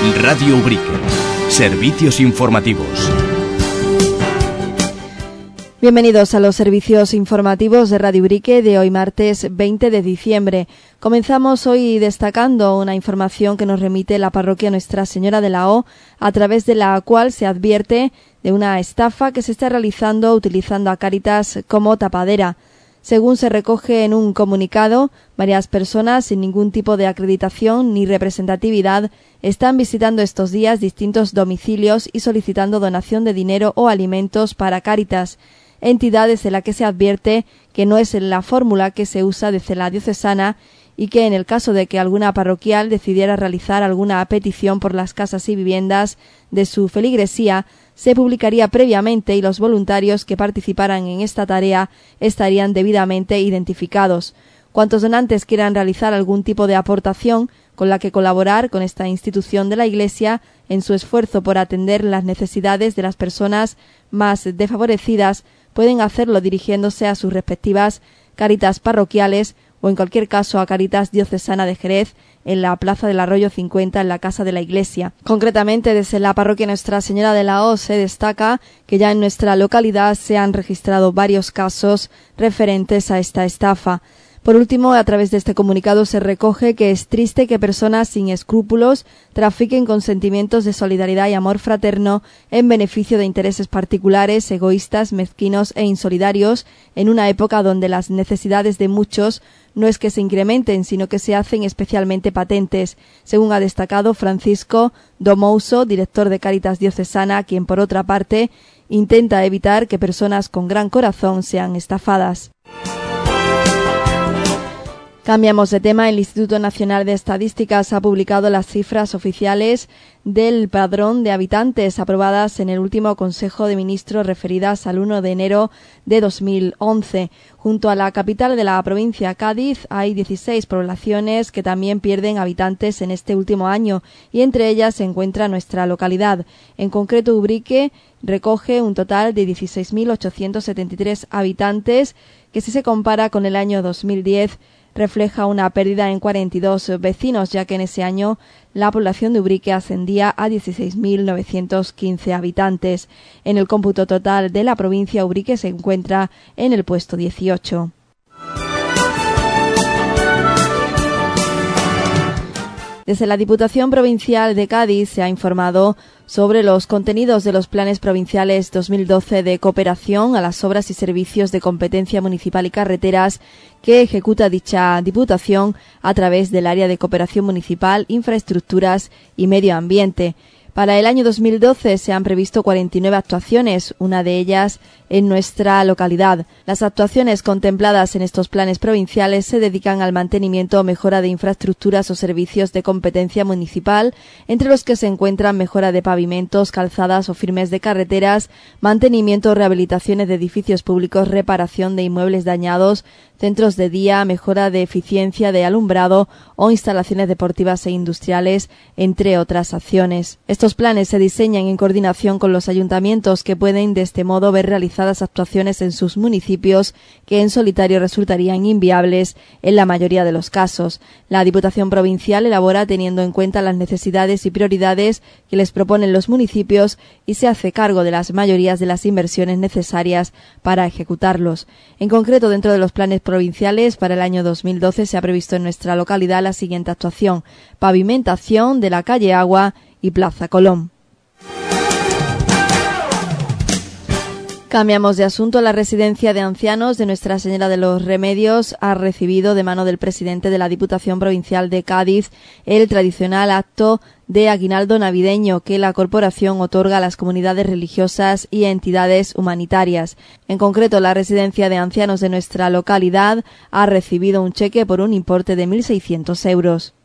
Radio Ubrique. Servicios informativos. Bienvenidos a los servicios informativos de Radio Ubrique de hoy martes 20 de diciembre. Comenzamos hoy destacando una información que nos remite la parroquia Nuestra Señora de la O, a través de la cual se advierte de una estafa que se está realizando utilizando a Cáritas como tapadera. Según se recoge en un comunicado, varias personas sin ningún tipo de acreditación ni representatividad están visitando estos días distintos domicilios y solicitando donación de dinero o alimentos para Cáritas, entidades de la que se advierte que no es la fórmula que se usa desde la diocesana y que en el caso de que alguna parroquial decidiera realizar alguna petición por las casas y viviendas de su feligresía, se publicaría previamente y los voluntarios que participaran en esta tarea estarían debidamente identificados. Cuantos donantes quieran realizar algún tipo de aportación con la que colaborar con esta institución de la Iglesia en su esfuerzo por atender las necesidades de las personas más desfavorecidas, pueden hacerlo dirigiéndose a sus respectivas Cáritas parroquiales o en cualquier caso a Cáritas Diocesana de Jerez, en la Plaza del Arroyo 50, en la Casa de la Iglesia. Concretamente, desde la parroquia Nuestra Señora de la O se destaca que ya en nuestra localidad se han registrado varios casos referentes a esta estafa. Por último, a través de este comunicado se recoge que es triste que personas sin escrúpulos trafiquen con sentimientos de solidaridad y amor fraterno en beneficio de intereses particulares, egoístas, mezquinos e insolidarios, en una época donde las necesidades de muchos no es que se incrementen, sino que se hacen especialmente patentes, según ha destacado Francisco Domouso, director de Cáritas Diocesana, quien por otra parte intenta evitar que personas con gran corazón sean estafadas. Cambiamos de tema. El Instituto Nacional de Estadísticas ha publicado las cifras oficiales del padrón de habitantes aprobadas en el último Consejo de Ministros referidas al 1 de enero de 2011. Junto a la capital de la provincia, Cádiz, hay 16 poblaciones que también pierden habitantes en este último año y entre ellas se encuentra nuestra localidad. En concreto, Ubrique recoge un total de 16.873 habitantes que, si se compara con el año 2010, refleja una pérdida en 42 vecinos, ya que en ese año la población de Ubrique ascendía a 16.915 habitantes. En el cómputo total de la provincia, Ubrique se encuentra en el puesto 18. Desde la Diputación Provincial de Cádiz se ha informado sobre los contenidos de los planes provinciales 2012 de cooperación a las obras y servicios de competencia municipal y carreteras que ejecuta dicha Diputación a través del área de cooperación municipal, infraestructuras y medio ambiente. Para el año 2012 se han previsto 49 actuaciones, una de ellas en nuestra localidad. Las actuaciones contempladas en estos planes provinciales se dedican al mantenimiento o mejora de infraestructuras o servicios de competencia municipal, entre los que se encuentran mejora de pavimentos, calzadas o firmes de carreteras, mantenimiento o rehabilitaciones de edificios públicos, reparación de inmuebles dañados, centros de día, mejora de eficiencia de alumbrado o instalaciones deportivas e industriales, entre otras acciones. Estos planes se diseñan en coordinación con los ayuntamientos, que pueden de este modo ver realizadas actuaciones en sus municipios que en solitario resultarían inviables en la mayoría de los casos. La Diputación Provincial elabora teniendo en cuenta las necesidades y prioridades que les proponen los municipios y se hace cargo de las mayorías de las inversiones necesarias para ejecutarlos. En concreto, dentro de los planes provinciales para el año 2012 se ha previsto en nuestra localidad la siguiente actuación: pavimentación de la calle Agua y Plaza Colón. Cambiamos de asunto. La residencia de ancianos de Nuestra Señora de los Remedios ha recibido de mano del presidente de la Diputación Provincial de Cádiz el tradicional acto de aguinaldo navideño que la corporación otorga a las comunidades religiosas y entidades humanitarias. En concreto, la residencia de ancianos de nuestra localidad ha recibido un cheque por un importe de 1.600 euros.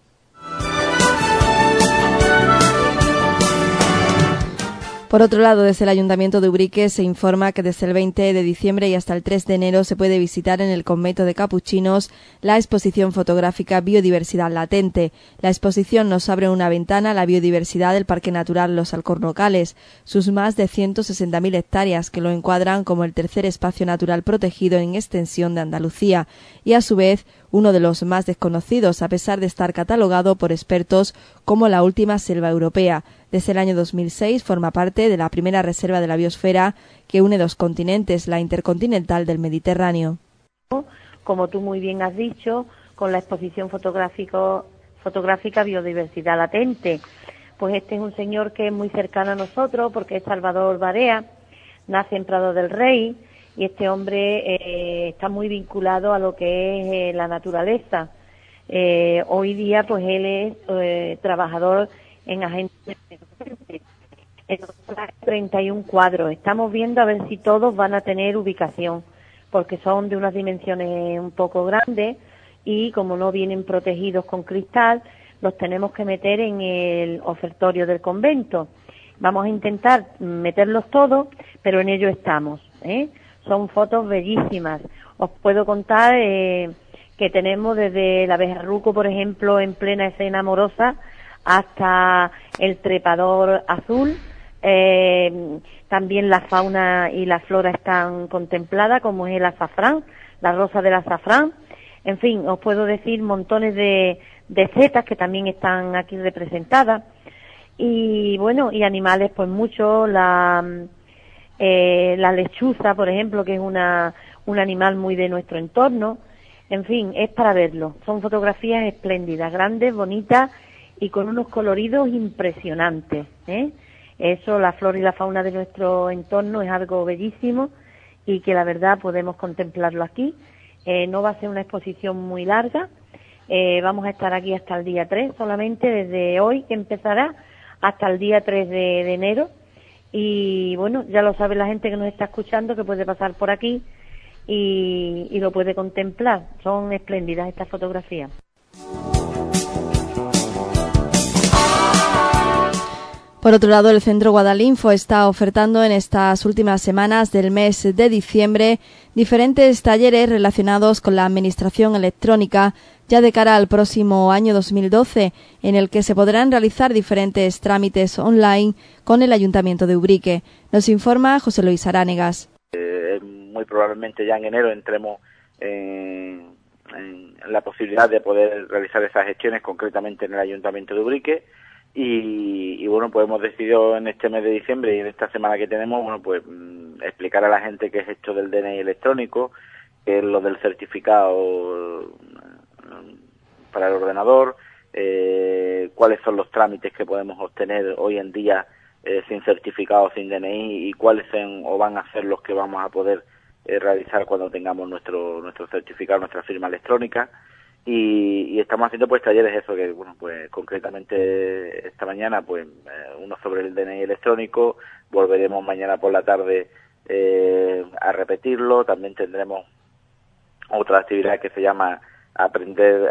Por otro lado, desde el Ayuntamiento de Ubrique se informa que desde el 20 de diciembre y hasta el 3 de enero se puede visitar en el Convento de Capuchinos la exposición fotográfica Biodiversidad Latente. La exposición nos abre una ventana a la biodiversidad del Parque Natural Los Alcornocales, sus más de 160.000 hectáreas que lo encuadran como el tercer espacio natural protegido en extensión de Andalucía y, a su vez, uno de los más desconocidos, a pesar de estar catalogado por expertos como la última selva europea. Desde el año 2006 forma parte de la primera reserva de la biosfera que une dos continentes, la intercontinental del Mediterráneo. Como tú muy bien has dicho, con la exposición fotográfica Biodiversidad Latente. Pues este es un señor que es muy cercano a nosotros porque es Salvador Barea, nace en Prado del Rey y este hombre está muy vinculado a lo que es la naturaleza. Hoy día pues él es trabajador en agentes en 31 cuadros. Estamos viendo a ver si todos van a tener ubicación porque son de unas dimensiones un poco grandes y como no vienen protegidos con cristal, los tenemos que meter en el ofertorio del convento. Vamos a intentar meterlos todos, pero en ello estamos, Son fotos bellísimas. Os puedo contar que tenemos desde el abejarruco, por ejemplo, en plena escena amorosa, hasta el trepador azul. También la fauna y la flora están contempladas, como es el azafrán, la rosa del azafrán. En fin, os puedo decir montones de setas que también están aquí representadas. Y bueno, y animales pues muchos, la lechuza, por ejemplo, que es un animal muy de nuestro entorno. En fin, es para verlo. Son fotografías espléndidas, grandes, bonitas y con unos coloridos impresionantes, Eso, la flora y la fauna de nuestro entorno es algo bellísimo y que la verdad podemos contemplarlo aquí. No va a ser una exposición muy larga. Vamos a estar aquí hasta el día 3 solamente, desde hoy que empezará hasta el día 3 de enero. Y bueno, ya lo sabe la gente que nos está escuchando que puede pasar por aquí y lo puede contemplar. Son espléndidas estas fotografías. Por otro lado, el Centro Guadalinfo está ofertando en estas últimas semanas del mes de diciembre diferentes talleres relacionados con la administración electrónica ya de cara al próximo año 2012, en el que se podrán realizar diferentes trámites online con el Ayuntamiento de Ubrique. Nos informa José Luis Aránegas. Muy probablemente ya en enero entremos en la posibilidad de poder realizar esas gestiones concretamente en el Ayuntamiento de Ubrique. Y bueno, pues hemos decidido en este mes de diciembre y en esta semana que tenemos, bueno, pues explicar a la gente qué es esto del DNI electrónico, qué es lo del certificado para el ordenador, cuáles son los trámites que podemos obtener hoy en día sin certificado, sin DNI, y cuáles son o van a ser los que vamos a poder realizar cuando tengamos nuestro certificado, nuestra firma electrónica. Y estamos haciendo pues talleres eso que bueno pues concretamente esta mañana pues uno sobre el DNI electrónico, volveremos mañana por la tarde a repetirlo. También tendremos otra actividad que se llama aprender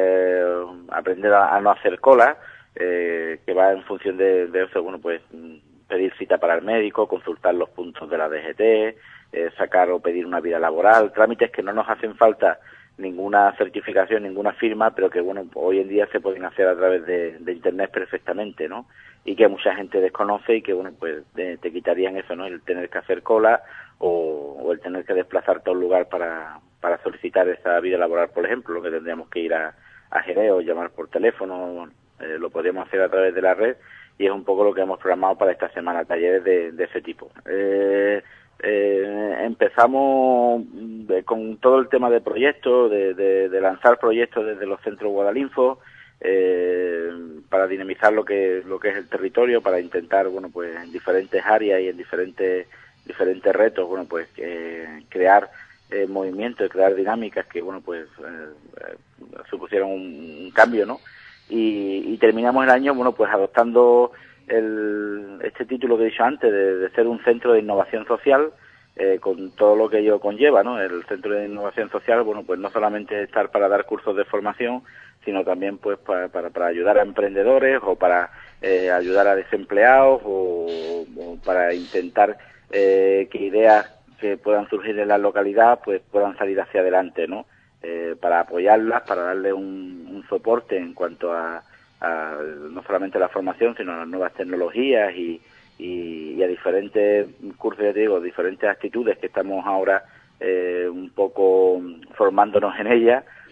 a no hacer cola, que va en función de eso, bueno pues pedir cita para el médico, consultar los puntos de la DGT, sacar o pedir una vida laboral, trámites que no nos hacen falta ninguna certificación, ninguna firma, pero que bueno, hoy en día se pueden hacer a través de internet perfectamente, ¿no? Y que mucha gente desconoce y que bueno, pues te quitarían eso, ¿no? El tener que hacer cola o el tener que desplazarte a un lugar para solicitar esa vida laboral, por ejemplo, lo que tendríamos que ir a Jerez o llamar por teléfono, lo podríamos hacer a través de la red y es un poco lo que hemos programado para esta semana, talleres de ese tipo. Empezamos con todo el tema de proyectos, de lanzar proyectos desde los centros Guadalinfo, para dinamizar lo que es el territorio, para intentar, bueno, pues en diferentes áreas y en diferentes retos, bueno, pues crear movimientos, crear dinámicas que, bueno, pues supusieron un cambio, ¿no? Y terminamos el año, bueno, pues adoptando este título que he dicho antes de ser un centro de innovación social, con todo lo que ello conlleva, ¿no? El centro de innovación social, bueno, pues no solamente estar para dar cursos de formación, sino también pues para ayudar a emprendedores o para ayudar a desempleados o para intentar que ideas que puedan surgir en la localidad pues puedan salir hacia adelante, ¿no? Para apoyarlas, para darle un soporte en cuanto a no solamente la formación, sino a las nuevas tecnologías y a diferentes cursos, ya te digo, diferentes actitudes que estamos ahora un poco formándonos en ellas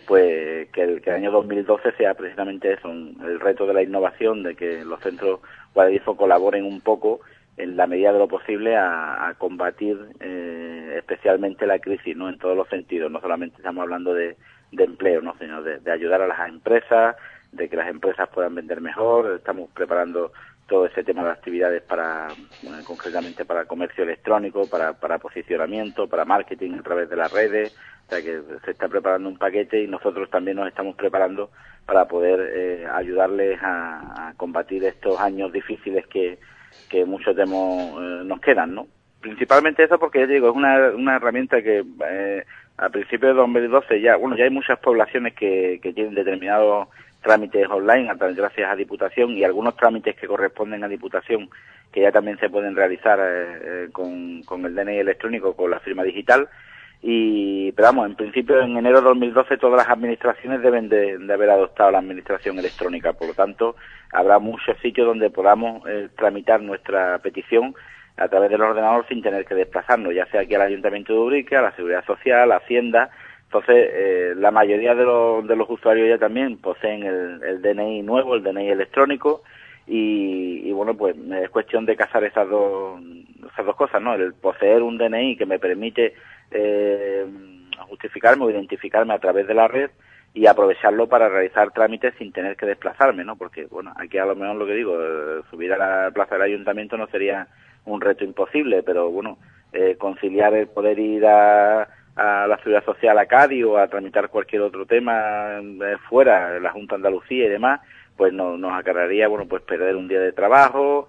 pues que el año 2012 sea precisamente eso, el reto de la innovación, de que los centros Guadalinfo colaboren un poco en la medida de lo posible a combatir especialmente la crisis, ¿no? En todos los sentidos, no solamente estamos hablando de empleo, ¿no? Sino de ayudar a las empresas, de que las empresas puedan vender mejor. Estamos preparando todo ese tema de actividades concretamente para comercio electrónico, para posicionamiento, para marketing a través de las redes. O sea que se está preparando un paquete y nosotros también nos estamos preparando para poder ayudarles a combatir estos años difíciles que muchos nos quedan, ¿no? Principalmente eso porque, ya digo, es una herramienta que a principios de 2012 ya hay muchas poblaciones que tienen determinados trámites online gracias a Diputación, y algunos trámites que corresponden a Diputación que ya también se pueden realizar con el DNI electrónico, con la firma digital. Pero vamos, en principio en enero de 2012 todas las administraciones deben de haber adoptado la administración electrónica. Por lo tanto, habrá muchos sitios donde podamos tramitar nuestra petición a través del ordenador sin tener que desplazarnos, ya sea aquí al Ayuntamiento de Ubrique, a la Seguridad Social, a Hacienda. Entonces, la mayoría de los usuarios ya también poseen el DNI nuevo, el DNI electrónico, y bueno, pues es cuestión de casar esas dos cosas, ¿no? El poseer un DNI que me permite justificarme o identificarme a través de la red, y aprovecharlo para realizar trámites sin tener que desplazarme, ¿no? Porque, bueno, aquí a lo mejor lo que digo, subir a la plaza del Ayuntamiento no sería un reto imposible, pero bueno, conciliar el poder ir a la Seguridad Social a Cádiz o a tramitar cualquier otro tema fuera de la Junta de Andalucía y demás, pues nos acarrearía, bueno, pues perder un día de trabajo,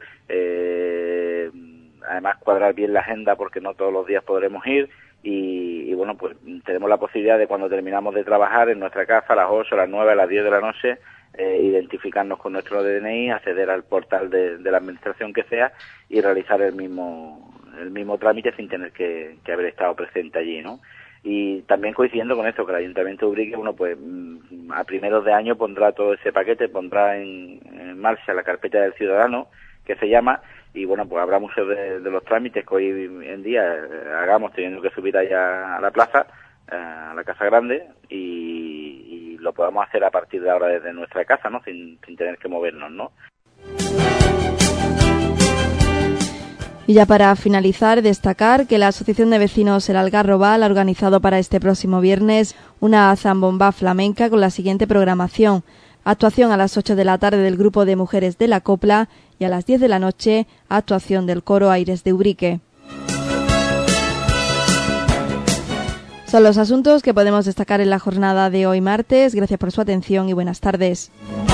además cuadrar bien la agenda porque no todos los días podremos ir, y bueno, pues tenemos la posibilidad de, cuando terminamos de trabajar en nuestra casa a las 8, a las 9, a las 10 de la noche, identificarnos con nuestro DNI, acceder al portal de la administración que sea y realizar el mismo trámite sin tener que haber estado presente allí, ¿no? Y también coincidiendo con esto, que el Ayuntamiento de Ubrique, bueno, pues a primeros de año pondrá todo ese paquete, pondrá en marcha la carpeta del ciudadano, que se llama, y bueno, pues habrá muchos de los trámites que hoy en día hagamos teniendo que subir allá a la plaza, a la Casa Grande, y lo podamos hacer a partir de ahora desde nuestra casa, ¿no? Sin tener que movernos, ¿no? Y ya para finalizar, destacar que la Asociación de Vecinos El Algarrobal ha organizado para este próximo viernes una zambomba flamenca con la siguiente programación: actuación a las 8 de la tarde del grupo de mujeres de la Copla, y a las 10 de la noche actuación del coro Aires de Ubrique. Son los asuntos que podemos destacar en la jornada de hoy martes. Gracias por su atención y buenas tardes.